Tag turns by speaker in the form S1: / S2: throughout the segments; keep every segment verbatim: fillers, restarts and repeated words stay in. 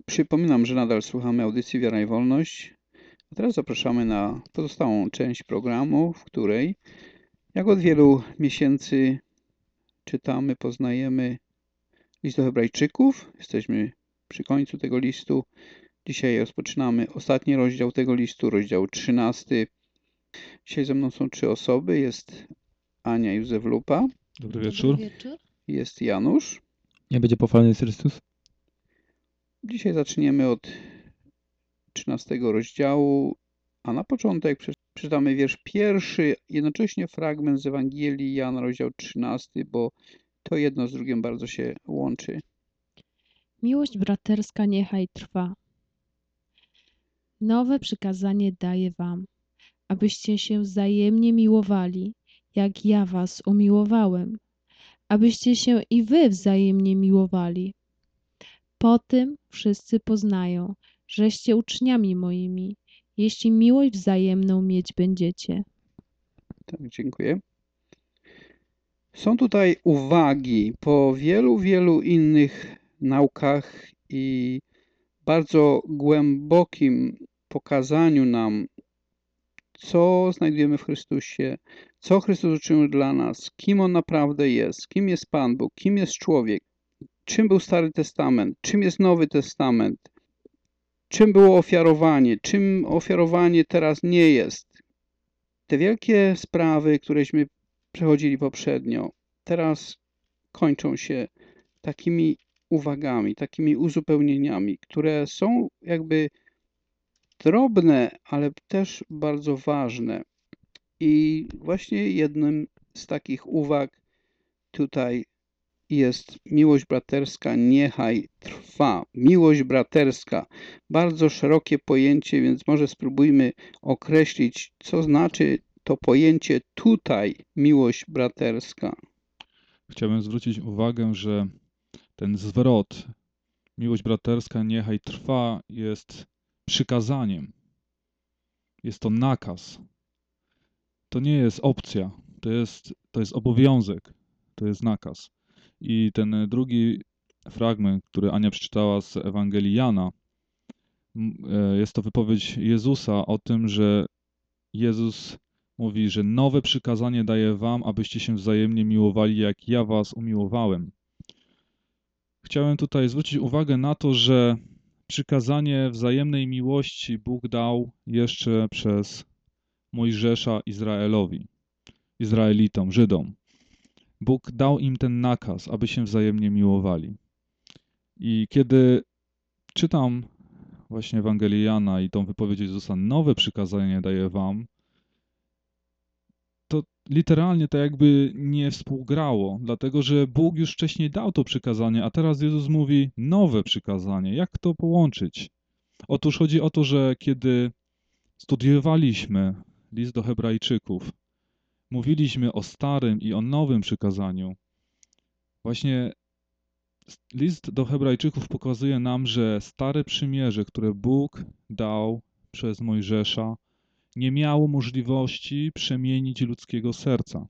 S1: Przypominam, że nadal słuchamy audycji Wiara i Wolność. A teraz zapraszamy na pozostałą część programu, w której, jak od wielu miesięcy, czytamy, poznajemy list do Hebrajczyków. Jesteśmy przy końcu tego listu. Dzisiaj rozpoczynamy ostatni rozdział tego listu, rozdział trzynasty. Dzisiaj ze mną są trzy osoby. Jest Ania Józef Lupa.
S2: Dobry wieczór.
S3: Dobry wieczór.
S1: Jest Janusz.
S2: Nie będzie pochwalony Chrystus.
S1: Dzisiaj zaczniemy od trzynastego rozdziału, a na początek przeczytamy wiersz pierwszy, jednocześnie fragment z Ewangelii Jana, rozdział trzynasty, bo to jedno z drugim bardzo się łączy.
S3: Miłość braterska niechaj trwa. Nowe przykazanie daję wam, abyście się wzajemnie miłowali, jak ja was umiłowałem, abyście się i wy wzajemnie miłowali. Po tym wszyscy poznają, żeście uczniami moimi, jeśli miłość wzajemną mieć będziecie.
S1: Tak, dziękuję. Są tutaj uwagi po wielu, wielu innych naukach i bardzo głębokim pokazaniu nam, co znajdujemy w Chrystusie, co Chrystus uczynił dla nas, kim On naprawdę jest, kim jest Pan Bóg, kim jest człowiek, czym był Stary Testament, czym jest Nowy Testament, czym było ofiarowanie, czym ofiarowanie teraz nie jest. Te wielkie sprawy, któreśmy przechodzili poprzednio, teraz kończą się takimi uwagami, takimi uzupełnieniami, które są jakby drobne, ale też bardzo ważne. I właśnie jednym z takich uwag tutaj jest miłość braterska, niechaj trwa. Miłość braterska. Bardzo szerokie pojęcie, więc może spróbujmy określić, co znaczy to pojęcie tutaj, miłość braterska.
S2: Chciałbym zwrócić uwagę, że ten zwrot, miłość braterska niechaj trwa, jest przykazaniem. Jest to nakaz. To nie jest opcja. To jest, to jest obowiązek. To jest nakaz. I ten drugi fragment, który Ania przeczytała z Ewangelii Jana, jest to wypowiedź Jezusa o tym, że Jezus mówi, że nowe przykazanie daję wam, abyście się wzajemnie miłowali, jak ja was umiłowałem. Chciałem tutaj zwrócić uwagę na to, że przykazanie wzajemnej miłości Bóg dał jeszcze przez Mojżesza Izraelowi, Izraelitom, Żydom. Bóg dał im ten nakaz, aby się wzajemnie miłowali. I kiedy czytam właśnie Ewangelię Jana i tą wypowiedź Jezusa, nowe przykazanie daję wam, to literalnie to jakby nie współgrało, dlatego że Bóg już wcześniej dał to przykazanie, a teraz Jezus mówi nowe przykazanie. Jak to połączyć? Otóż chodzi o to, że kiedy studiowaliśmy list do Hebrajczyków, mówiliśmy o starym i o nowym przykazaniu. Właśnie list do Hebrajczyków pokazuje nam, że stare przymierze, które Bóg dał przez Mojżesza, nie miało możliwości przemienić ludzkiego serca.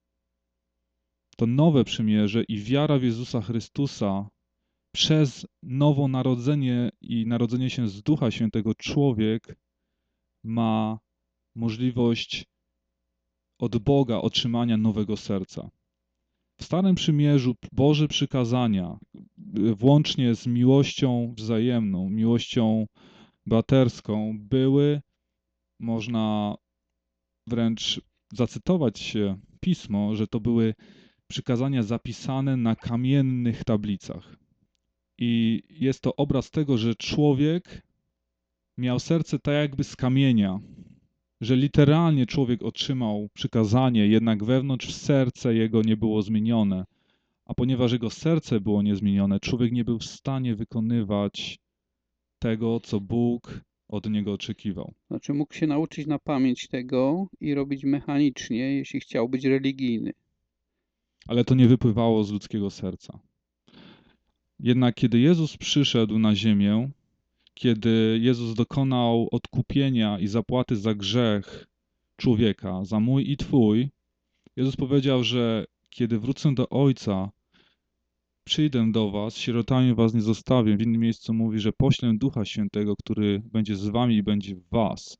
S2: To nowe przymierze i wiara w Jezusa Chrystusa przez nowonarodzenie i narodzenie się z Ducha Świętego człowiek ma możliwość od Boga otrzymania nowego serca. W Starym Przymierzu Boże przykazania, włącznie z miłością wzajemną, miłością braterską, były, można wręcz zacytować się Pismo, że to były przykazania zapisane na kamiennych tablicach. I jest to obraz tego, że człowiek miał serce tak jakby z kamienia, że literalnie człowiek otrzymał przykazanie, jednak wewnątrz serce jego nie było zmienione. A ponieważ jego serce było niezmienione, człowiek nie był w stanie wykonywać tego, co Bóg od niego oczekiwał.
S1: Znaczy mógł się nauczyć na pamięć tego i robić mechanicznie, jeśli chciał być religijny.
S2: Ale to nie wypływało z ludzkiego serca. Jednak kiedy Jezus przyszedł na ziemię, kiedy Jezus dokonał odkupienia i zapłaty za grzech człowieka, za mój i twój, Jezus powiedział, że kiedy wrócę do Ojca, przyjdę do was, sierotami was nie zostawię. W innym miejscu mówi, że poślę Ducha Świętego, który będzie z wami i będzie w was.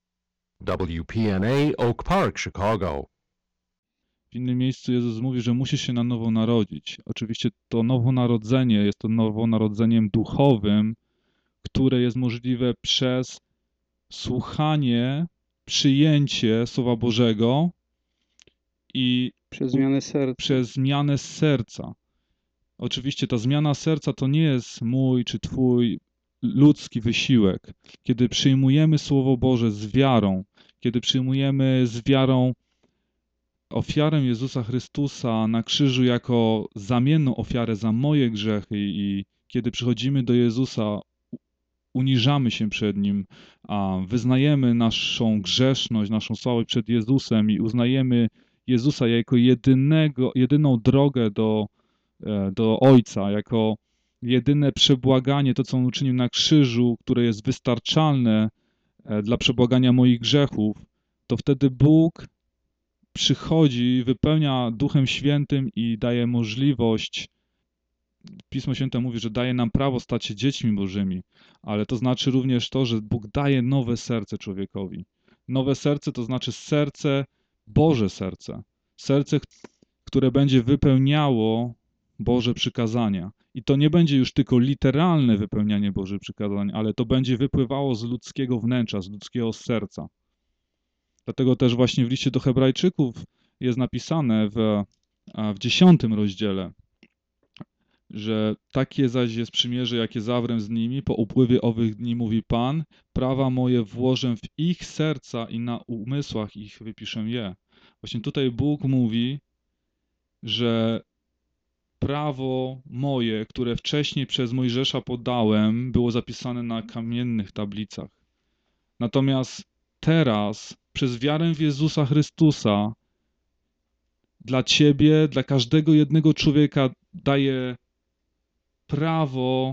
S4: W P N A, Oak Park, Chicago.
S2: W innym miejscu Jezus mówi, że musisz się na nowo narodzić. Oczywiście to nowonarodzenie jest to nowonarodzeniem duchowym, które jest możliwe przez słuchanie, przyjęcie Słowa Bożego i
S1: Przez zmianę serca.
S2: przez zmianę serca. Oczywiście ta zmiana serca to nie jest mój czy twój ludzki wysiłek. Kiedy przyjmujemy Słowo Boże z wiarą, kiedy przyjmujemy z wiarą ofiarę Jezusa Chrystusa na krzyżu jako zamienną ofiarę za moje grzechy i kiedy przychodzimy do Jezusa, uniżamy się przed Nim, a wyznajemy naszą grzeszność, naszą słabość przed Jezusem i uznajemy Jezusa jako jedynego, jedyną drogę do, do Ojca, jako jedyne przebłaganie, to co On uczynił na krzyżu, które jest wystarczalne dla przebłagania moich grzechów, to wtedy Bóg przychodzi, wypełnia Duchem Świętym i daje możliwość. Pismo Święte mówi, że daje nam prawo stać się dziećmi Bożymi, ale to znaczy również to, że Bóg daje nowe serce człowiekowi. Nowe serce to znaczy serce, Boże serce. Serce, które będzie wypełniało Boże przykazania. I to nie będzie już tylko literalne wypełnianie Bożych przykazań, ale to będzie wypływało z ludzkiego wnętrza, z ludzkiego serca. Dlatego też właśnie w liście do Hebrajczyków jest napisane w, w dziesiątym rozdziale, że takie zaś jest przymierze, jakie zawrę z nimi, po upływie owych dni, mówi Pan, prawa moje włożę w ich serca i na umysłach ich wypiszę je. Właśnie tutaj Bóg mówi, że prawo moje, które wcześniej przez Mojżesza podałem, było zapisane na kamiennych tablicach. Natomiast teraz, przez wiarę w Jezusa Chrystusa, dla ciebie, dla każdego jednego człowieka daje prawo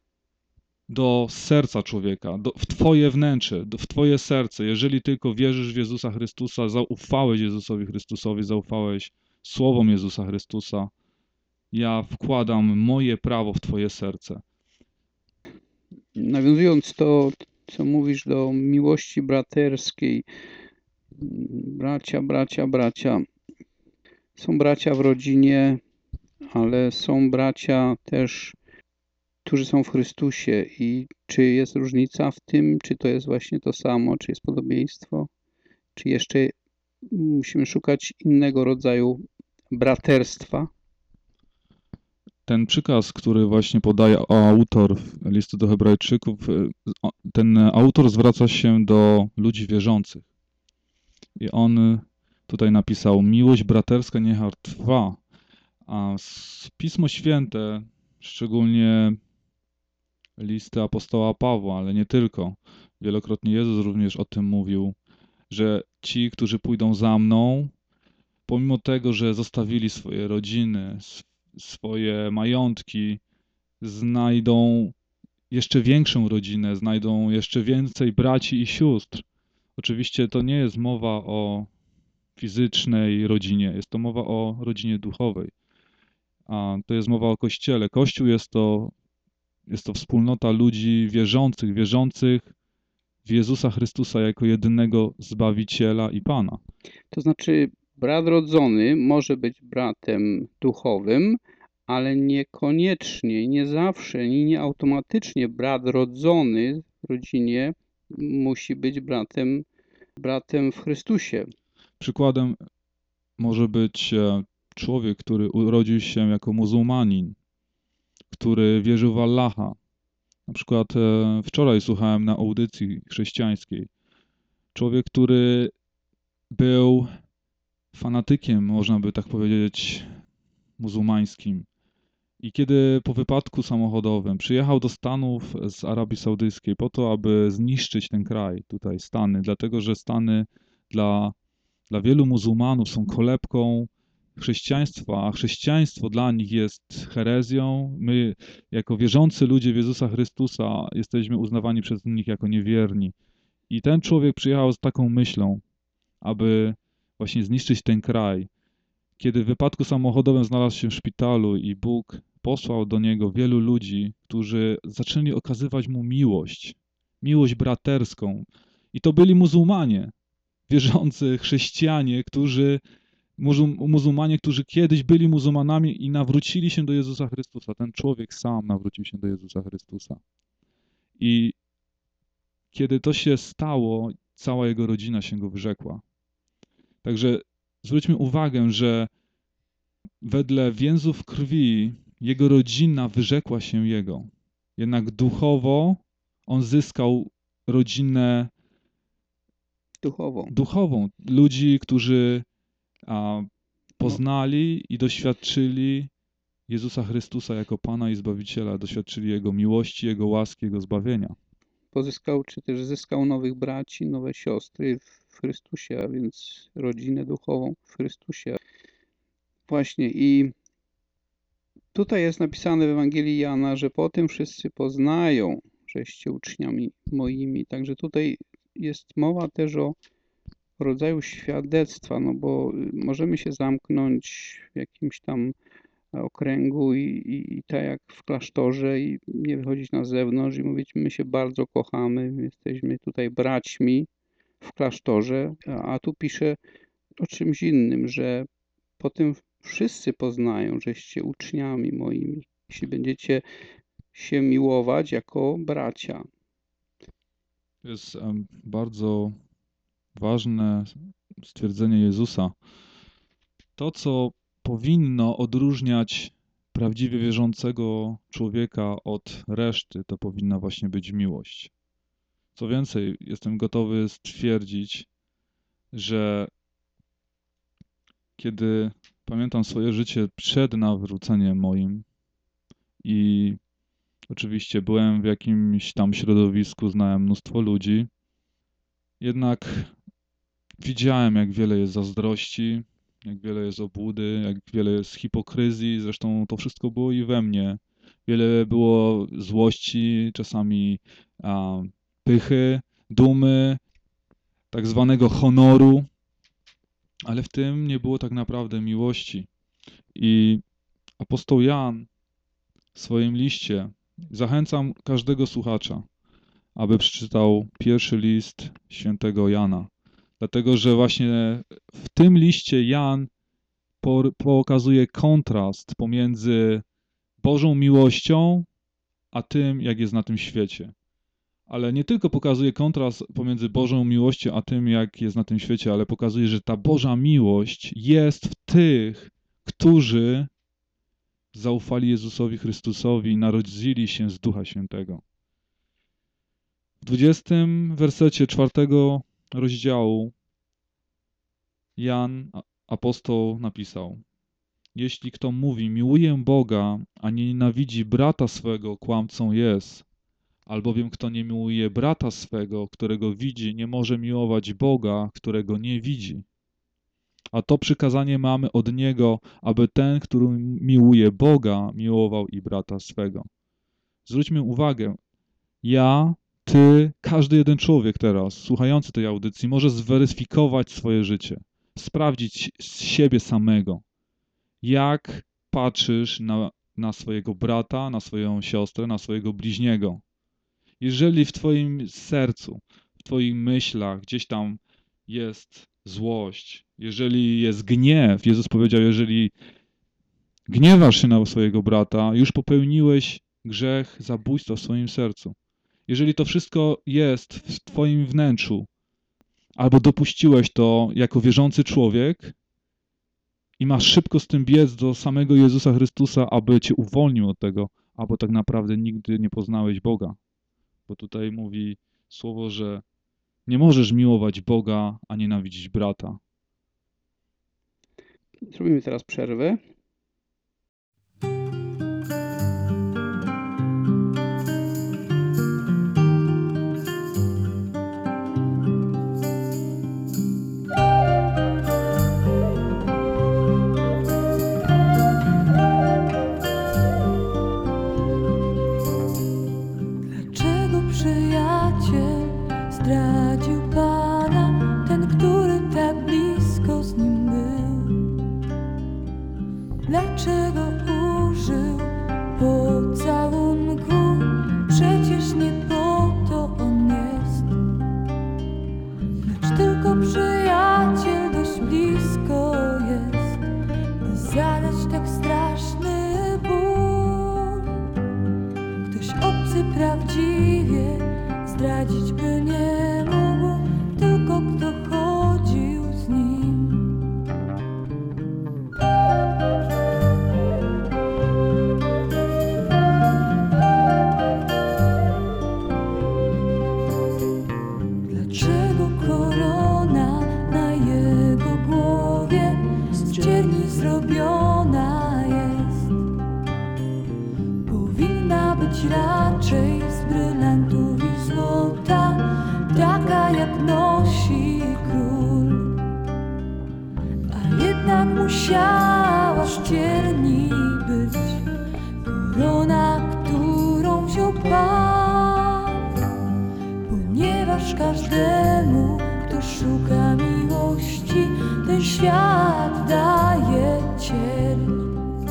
S2: do serca człowieka, do, w twoje wnętrze, do, w twoje serce. Jeżeli tylko wierzysz w Jezusa Chrystusa, zaufałeś Jezusowi Chrystusowi, zaufałeś słowom Jezusa Chrystusa, ja wkładam moje prawo w twoje serce.
S1: Nawiązując to, co mówisz do miłości braterskiej, bracia, bracia, bracia. Są bracia w rodzinie, ale są bracia też, którzy są w Chrystusie. I czy jest różnica w tym, czy to jest właśnie to samo, czy jest podobieństwo, czy jeszcze musimy szukać innego rodzaju braterstwa?
S2: Ten przykaz, który właśnie podaje autor listu do Hebrajczyków, ten autor zwraca się do ludzi wierzących. I on tutaj napisał, miłość braterska niech trwa. A Pismo Święte, szczególnie listy apostoła Pawła, ale nie tylko, wielokrotnie Jezus również o tym mówił, że ci, którzy pójdą za mną, pomimo tego, że zostawili swoje rodziny, swoje majątki, znajdą jeszcze większą rodzinę, znajdą jeszcze więcej braci i sióstr. Oczywiście to nie jest mowa o fizycznej rodzinie, jest to mowa o rodzinie duchowej. A to jest mowa o Kościele. Kościół jest to, jest to wspólnota ludzi wierzących, wierzących w Jezusa Chrystusa jako jedynego Zbawiciela i Pana.
S1: To znaczy, brat rodzony może być bratem duchowym, ale niekoniecznie, nie zawsze i nie automatycznie brat rodzony w rodzinie musi być bratem, bratem w Chrystusie.
S2: Przykładem może być człowiek, który urodził się jako muzułmanin, który wierzył w Allaha. Na przykład wczoraj słuchałem na audycji chrześcijańskiej. Człowiek, który był fanatykiem, można by tak powiedzieć, muzułmańskim. I kiedy po wypadku samochodowym przyjechał do Stanów z Arabii Saudyjskiej po to, aby zniszczyć ten kraj, tutaj Stany, dlatego że Stany dla, dla wielu muzułmanów są kolebką chrześcijaństwa, a chrześcijaństwo dla nich jest herezją. My, jako wierzący ludzie w Jezusa Chrystusa, jesteśmy uznawani przez nich jako niewierni. I ten człowiek przyjechał z taką myślą, aby właśnie zniszczyć ten kraj. Kiedy w wypadku samochodowym znalazł się w szpitalu i Bóg posłał do niego wielu ludzi, którzy zaczęli okazywać mu miłość, miłość braterską. I to byli muzułmanie, wierzący chrześcijanie, którzy, muzuł- muzułmanie, którzy kiedyś byli muzułmanami i nawrócili się do Jezusa Chrystusa. Ten człowiek sam nawrócił się do Jezusa Chrystusa. I kiedy to się stało, cała jego rodzina się go wyrzekła. Także zwróćmy uwagę, że wedle więzów krwi jego rodzina wyrzekła się jego. Jednak duchowo on zyskał rodzinę
S1: Duchową.
S2: duchową. Ludzi, którzy a, poznali i doświadczyli Jezusa Chrystusa jako Pana i Zbawiciela, doświadczyli Jego miłości, Jego łaski, Jego zbawienia.
S1: Pozyskał, czy też zyskał nowych braci, nowe siostry w Chrystusie, a więc rodzinę duchową w Chrystusie. Właśnie i tutaj jest napisane w Ewangelii Jana, że po tym wszyscy poznają, żeście uczniami moimi. Także tutaj jest mowa też o rodzaju świadectwa, no bo możemy się zamknąć w jakimś tam okręgu i, i, i tak jak w klasztorze i nie wychodzić na zewnątrz i mówić, my się bardzo kochamy, jesteśmy tutaj braćmi w klasztorze, a, a tu pisze o czymś innym, że po tym wszyscy poznają, żeście uczniami moimi, jeśli będziecie się miłować jako bracia.
S2: To jest em, bardzo ważne stwierdzenie Jezusa. To, co powinno odróżniać prawdziwie wierzącego człowieka od reszty, to powinna właśnie być miłość. Co więcej, jestem gotowy stwierdzić, że kiedy pamiętam swoje życie przed nawróceniem moim i oczywiście byłem w jakimś tam środowisku, znałem mnóstwo ludzi, jednak widziałem, jak wiele jest zazdrości, jak wiele jest obłudy, jak wiele jest hipokryzji, zresztą to wszystko było i we mnie. Wiele było złości, czasami a, pychy, dumy, tak zwanego honoru, ale w tym nie było tak naprawdę miłości. I apostoł Jan w swoim liście, zachęcam każdego słuchacza, aby przeczytał pierwszy list świętego Jana. Dlatego, że właśnie w tym liście Jan pokazuje kontrast pomiędzy Bożą miłością, a tym, jak jest na tym świecie. Ale nie tylko pokazuje kontrast pomiędzy Bożą miłością, a tym, jak jest na tym świecie, ale pokazuje, że ta Boża miłość jest w tych, którzy zaufali Jezusowi Chrystusowi i narodzili się z Ducha Świętego. W dwudziestym wersecie czwartego rozdziału Jan, apostoł, napisał: Jeśli kto mówi, miłuję Boga, a nie nienawidzi brata swego, kłamcą jest. Albowiem kto nie miłuje brata swego, którego widzi, nie może miłować Boga, którego nie widzi. A to przykazanie mamy od Niego, aby ten, który miłuje Boga, miłował i brata swego. Zwróćmy uwagę, ja, ty, każdy jeden człowiek teraz, słuchający tej audycji, może zweryfikować swoje życie, sprawdzić z siebie samego, jak patrzysz na, na swojego brata, na swoją siostrę, na swojego bliźniego. Jeżeli w twoim sercu, w twoich myślach gdzieś tam jest złość, jeżeli jest gniew, Jezus powiedział, jeżeli gniewasz się na swojego brata, już popełniłeś grzech zabójstwa w swoim sercu. Jeżeli to wszystko jest w twoim wnętrzu, albo dopuściłeś to jako wierzący człowiek i masz szybko z tym biec do samego Jezusa Chrystusa, aby cię uwolnił od tego, albo tak naprawdę nigdy nie poznałeś Boga. Bo tutaj mówi słowo, że nie możesz miłować Boga, a nienawidzić brata.
S1: Zrobimy teraz przerwę.
S5: Dlaczego przyjaciel zdradził Pana, ten, który tak blisko z Nim był? być raczej z brylantów i złota, taka jak nosi król. A jednak musiała ścierni być korona, którą wziął Pan, ponieważ każdemu, kto szuka miłości, ten świat daje cierń.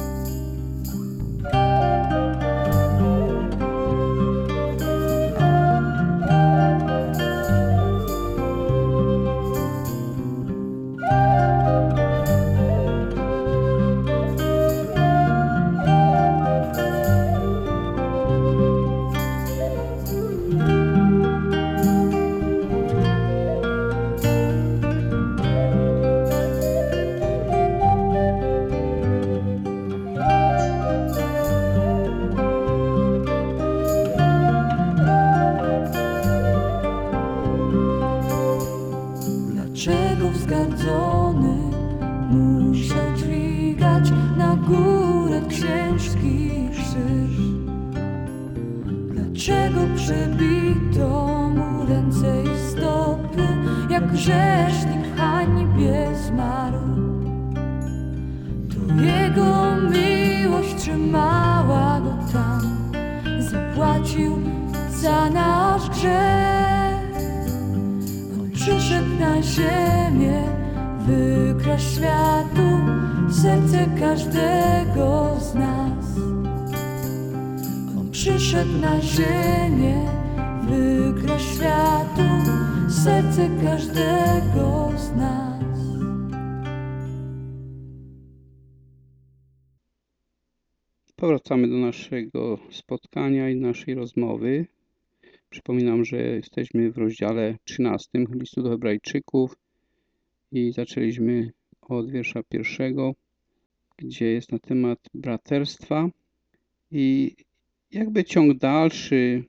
S5: Dlaczego wzgardzony musiał dźwigać na górę księżki krzyż? Dlaczego przebito mu ręce i stopy, jak grzesznik w hańbie zmarł? To jego miłość trzymała go tam, zapłacił za nasz grzech. Przyszedł na ziemię, wykraść światu serce każdego z nas. On przyszedł na ziemię, wykraść światu serce każdego z nas.
S1: Powracamy do naszego spotkania i naszej rozmowy. Przypominam, że jesteśmy w rozdziale trzynastym listu do Hebrajczyków i zaczęliśmy od wiersza pierwszego, gdzie jest na temat braterstwa i jakby ciąg dalszy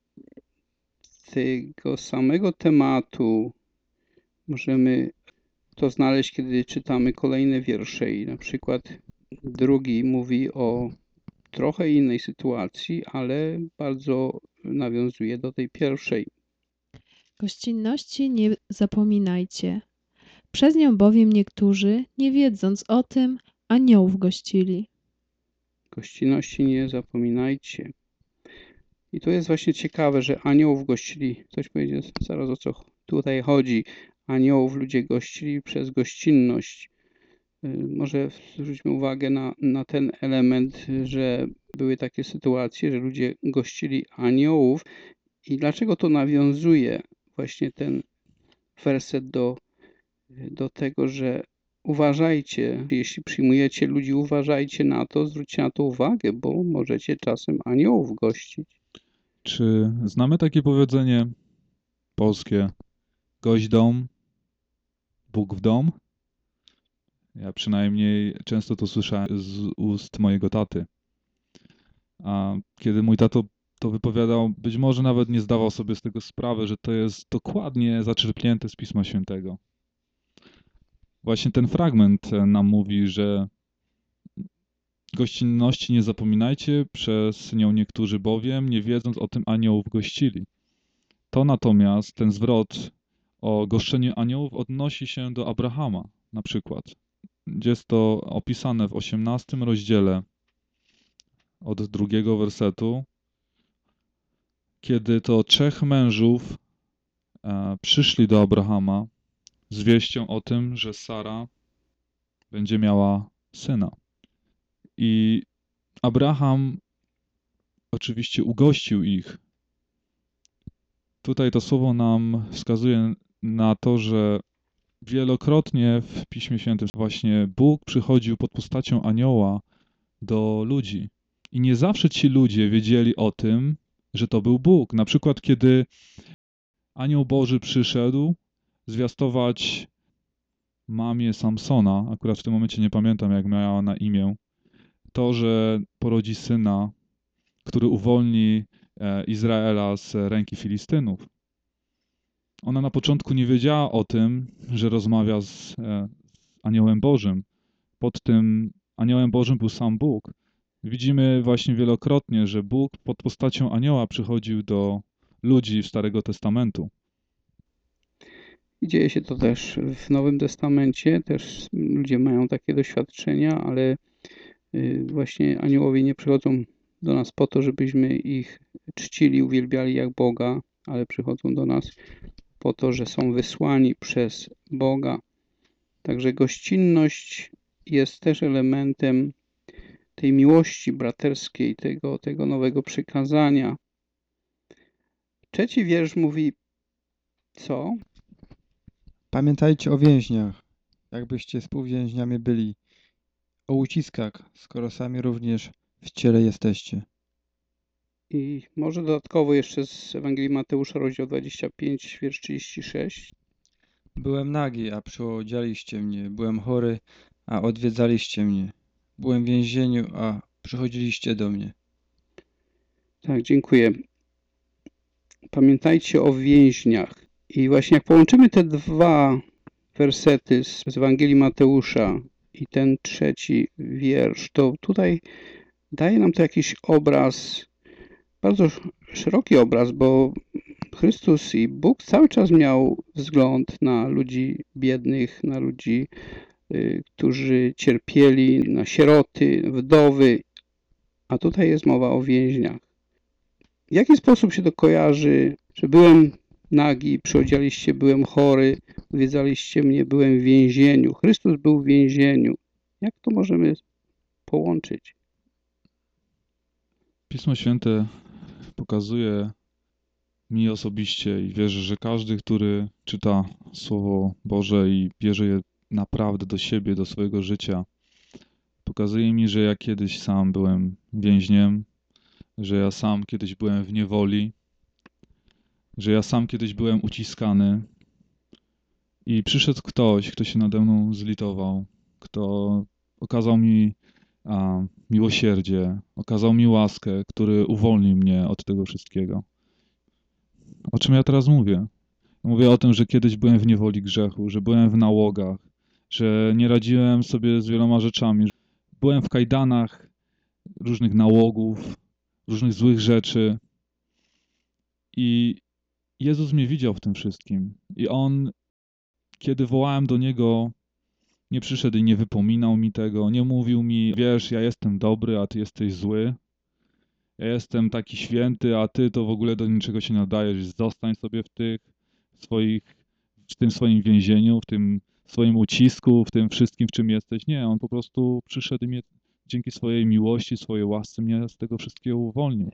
S1: tego samego tematu możemy to znaleźć, kiedy czytamy kolejne wiersze i na przykład drugi mówi o trochę innej sytuacji, ale bardzo nawiązuje do tej pierwszej.
S3: Gościnności nie zapominajcie. Przez nią bowiem niektórzy, nie wiedząc o tym, aniołów gościli.
S1: Gościnności nie zapominajcie. I to jest właśnie ciekawe, że aniołów gościli. Ktoś powiedzie zaraz, o co tutaj chodzi. Aniołów ludzie gościli przez gościnność. Może zwróćmy uwagę na, na ten element, że były takie sytuacje, że ludzie gościli aniołów. I dlaczego to nawiązuje właśnie ten werset do, do tego, że uważajcie, jeśli przyjmujecie ludzi, uważajcie na to, zwróćcie na to uwagę, bo możecie czasem aniołów gościć.
S2: Czy znamy takie powiedzenie polskie: gość dom, Bóg w dom? Ja przynajmniej często to słyszałem z ust mojego taty. A kiedy mój tato to wypowiadał, być może nawet nie zdawał sobie z tego sprawy, że to jest dokładnie zaczerpnięte z Pisma Świętego. Właśnie ten fragment nam mówi, że gościnności nie zapominajcie, przez nią niektórzy bowiem, nie wiedząc o tym, aniołów gościli. To natomiast, ten zwrot o goszczeniu aniołów odnosi się do Abrahama na przykład. Gdzie jest to opisane w osiemnastym rozdziale od drugiego wersetu, kiedy to trzech mężów e, przyszli do Abrahama z wieścią o tym, że Sara będzie miała syna. I Abraham oczywiście ugościł ich. Tutaj to słowo nam wskazuje na to, że wielokrotnie w Piśmie Świętym właśnie Bóg przychodził pod postacią anioła do ludzi. I nie zawsze ci ludzie wiedzieli o tym, że to był Bóg. Na przykład, kiedy anioł Boży przyszedł zwiastować mamie Samsona, akurat w tym momencie nie pamiętam, jak miała na imię, to, że porodzi syna, który uwolni Izraela z ręki Filistynów. Ona na początku nie wiedziała o tym, że rozmawia z aniołem Bożym. Pod tym aniołem Bożym był sam Bóg. Widzimy właśnie wielokrotnie, że Bóg pod postacią anioła przychodził do ludzi Starego Testamentu.
S1: I dzieje się to też w Nowym Testamencie, też ludzie mają takie doświadczenia, ale y, właśnie aniołowie nie przychodzą do nas po to, żebyśmy ich czcili, uwielbiali jak Boga, ale przychodzą do nas po to, że są wysłani przez Boga. Także gościnność jest też elementem tej miłości braterskiej, tego, tego nowego przykazania. Trzeci wiersz mówi co?
S6: Pamiętajcie o więźniach, jakbyście współwięźniami byli, o uciskach, skoro sami również w ciele jesteście.
S1: I może dodatkowo jeszcze z Ewangelii Mateusza, rozdział dwudziesty piąty, wiersz trzydziesty sześć.
S6: Byłem nagi, a przyodzialiście mnie, byłem chory, a odwiedzaliście mnie, byłem w więzieniu, a przychodziliście do mnie.
S1: Tak, dziękuję. Pamiętajcie o więźniach. I właśnie jak połączymy te dwa wersety z, z Ewangelii Mateusza i ten trzeci wiersz, to tutaj daje nam to jakiś obraz, bardzo szeroki obraz, bo Chrystus i Bóg cały czas miał wzgląd na ludzi biednych, na ludzi, y, którzy cierpieli, na sieroty, wdowy, a tutaj jest mowa o więźniach. W jaki sposób się to kojarzy, że byłem nagi, przyodzialiście, byłem chory, odwiedzaliście mnie, byłem w więzieniu. Chrystus był w więzieniu. Jak to możemy połączyć?
S2: Pismo Święte pokazuje mi osobiście i wierzę, że każdy, który czyta Słowo Boże i bierze je naprawdę do siebie, do swojego życia, pokazuje mi, że ja kiedyś sam byłem więźniem, że ja sam kiedyś byłem w niewoli, że ja sam kiedyś byłem uciskany i przyszedł ktoś, kto się nade mną zlitował, kto okazał mi a, miłosierdzie, okazał mi łaskę, który uwolnił mnie od tego wszystkiego. O czym ja teraz mówię? Mówię o tym, że kiedyś byłem w niewoli grzechu, że byłem w nałogach, że nie radziłem sobie z wieloma rzeczami. Byłem w kajdanach różnych nałogów, różnych złych rzeczy. I Jezus mnie widział w tym wszystkim. I On, kiedy wołałem do Niego, nie przyszedł i nie wypominał mi tego, nie mówił mi, wiesz, ja jestem dobry, a ty jesteś zły. Ja jestem taki święty, a ty to w ogóle do niczego się nadajesz. Zostań sobie w tych swoich, w tym swoim więzieniu, w tym swoim ucisku, w tym wszystkim, w czym jesteś. Nie, on po prostu przyszedł i mnie dzięki swojej miłości, swojej łasce mnie z tego wszystkiego uwolnił.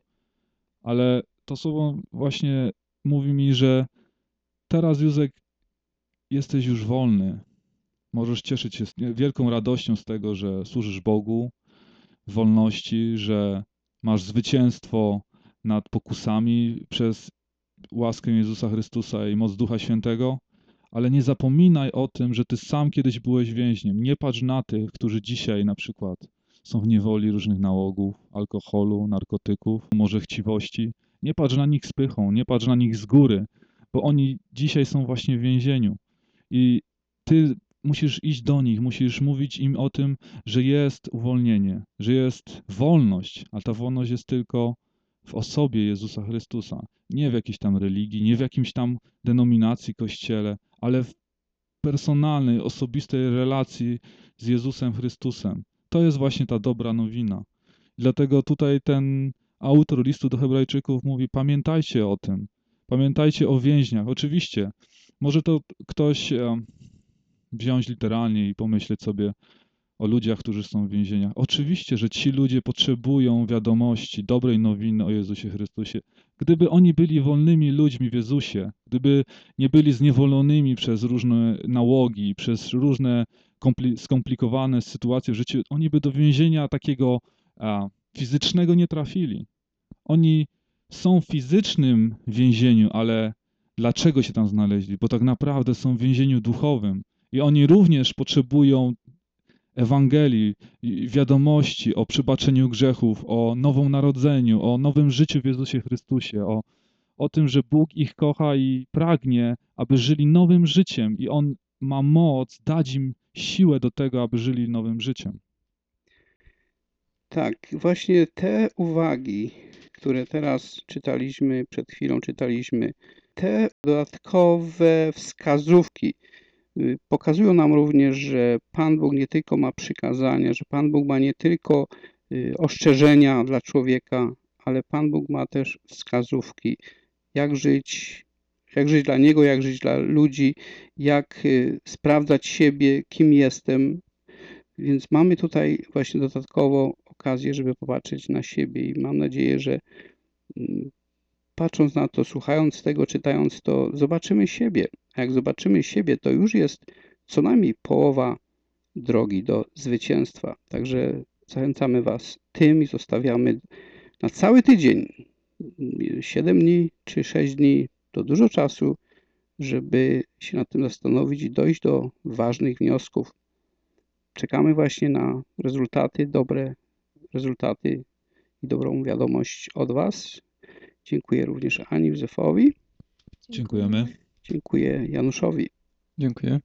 S2: Ale to słowo właśnie mówi mi, że teraz, Józek, jesteś już wolny. Możesz cieszyć się z wielką radością z tego, że służysz Bogu w wolności, że masz zwycięstwo nad pokusami przez łaskę Jezusa Chrystusa i moc Ducha Świętego, ale nie zapominaj o tym, że ty sam kiedyś byłeś więźniem. Nie patrz na tych, którzy dzisiaj na przykład są w niewoli różnych nałogów, alkoholu, narkotyków, może chciwości. Nie patrz na nich z pychą, nie patrz na nich z góry, bo oni dzisiaj są właśnie w więzieniu. I ty musisz iść do nich, musisz mówić im o tym, że jest uwolnienie, że jest wolność, a ta wolność jest tylko w osobie Jezusa Chrystusa. Nie w jakiejś tam religii, nie w jakimś tam denominacji, kościele, ale w personalnej, osobistej relacji z Jezusem Chrystusem. To jest właśnie ta dobra nowina. Dlatego tutaj ten autor listu do Hebrajczyków mówi, pamiętajcie o tym, pamiętajcie o więźniach. Oczywiście, może to ktoś wziąć literalnie i pomyśleć sobie o ludziach, którzy są w więzieniach. Oczywiście, że ci ludzie potrzebują wiadomości, dobrej nowiny o Jezusie Chrystusie. Gdyby oni byli wolnymi ludźmi w Jezusie, gdyby nie byli zniewolonymi przez różne nałogi, przez różne skomplikowane sytuacje w życiu, oni by do więzienia takiego a, fizycznego nie trafili. Oni są w fizycznym więzieniu, ale dlaczego się tam znaleźli? Bo tak naprawdę są w więzieniu duchowym i oni również potrzebują Ewangelii, wiadomości o przebaczeniu grzechów, o nowym narodzeniu, o nowym życiu w Jezusie Chrystusie, o, o tym, że Bóg ich kocha i pragnie, aby żyli nowym życiem i On ma moc dać im siłę do tego, aby żyli nowym życiem.
S1: Tak, właśnie te uwagi, które teraz czytaliśmy, przed chwilą czytaliśmy, te dodatkowe wskazówki y, pokazują nam również, że Pan Bóg nie tylko ma przykazania, że Pan Bóg ma nie tylko y, ostrzeżenia dla człowieka, ale Pan Bóg ma też wskazówki, jak żyć, jak żyć dla Niego, jak żyć dla ludzi, jak y, sprawdzać siebie, kim jestem. Więc mamy tutaj właśnie dodatkowo okazję, żeby popatrzeć na siebie i mam nadzieję, że mm, patrząc na to, słuchając tego, czytając to, zobaczymy siebie. A jak zobaczymy siebie, to już jest co najmniej połowa drogi do zwycięstwa. Także zachęcamy Was tym i zostawiamy na cały tydzień, siedem dni czy sześć dni, to dużo czasu, żeby się nad tym zastanowić i dojść do ważnych wniosków. Czekamy właśnie na rezultaty, dobre rezultaty i dobrą wiadomość od Was. Dziękuję również Ani, Józefowi.
S2: Dziękujemy.
S1: Dziękuję Januszowi.
S6: Dziękuję.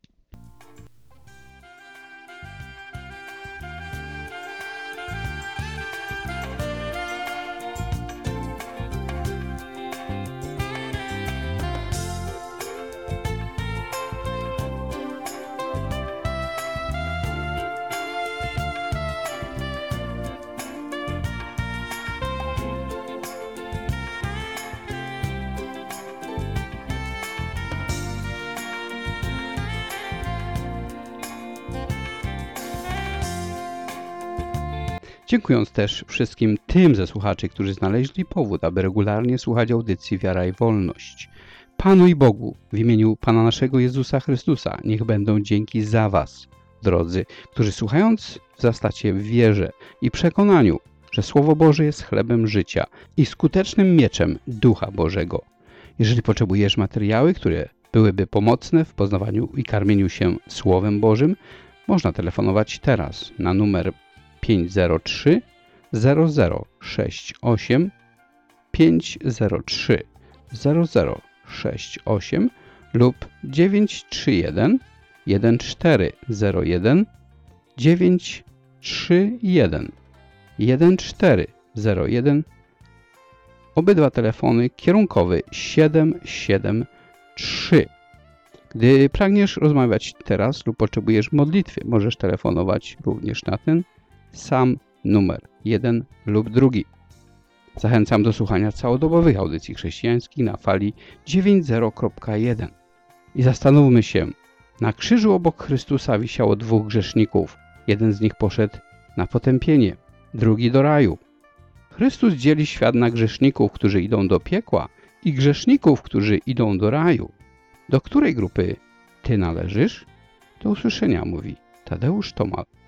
S1: Dziękując też wszystkim tym ze słuchaczy, którzy znaleźli powód, aby regularnie słuchać audycji Wiara i Wolność. Panu i Bogu, w imieniu Pana naszego Jezusa Chrystusa, niech będą dzięki za Was, drodzy, którzy słuchając wzrastacie w wierze i przekonaniu, że Słowo Boże jest chlebem życia i skutecznym mieczem Ducha Bożego. Jeżeli potrzebujesz materiały, które byłyby pomocne w poznawaniu i karmieniu się Słowem Bożym, można telefonować teraz na numer pięć zero trzy zero zero sześć osiem pięć zero trzy zero zero sześć osiem lub dziewięć trzy jeden jeden cztery zero jeden dziewięć trzy jeden jeden cztery zero jeden. Obydwa telefony kierunkowy siedem siedem trzy. Gdy pragniesz rozmawiać teraz lub potrzebujesz modlitwy, możesz telefonować również na ten sam numer, jeden lub drugi. Zachęcam do słuchania całodobowych audycji chrześcijańskich na fali dziewięćdziesiąt kropka jeden. I zastanówmy się, na krzyżu obok Chrystusa wisiało dwóch grzeszników. Jeden z nich poszedł na potępienie, drugi do raju. Chrystus dzieli świat na grzeszników, którzy idą do piekła i grzeszników, którzy idą do raju. Do której grupy Ty należysz? Do usłyszenia, mówi Tadeusz Tomal.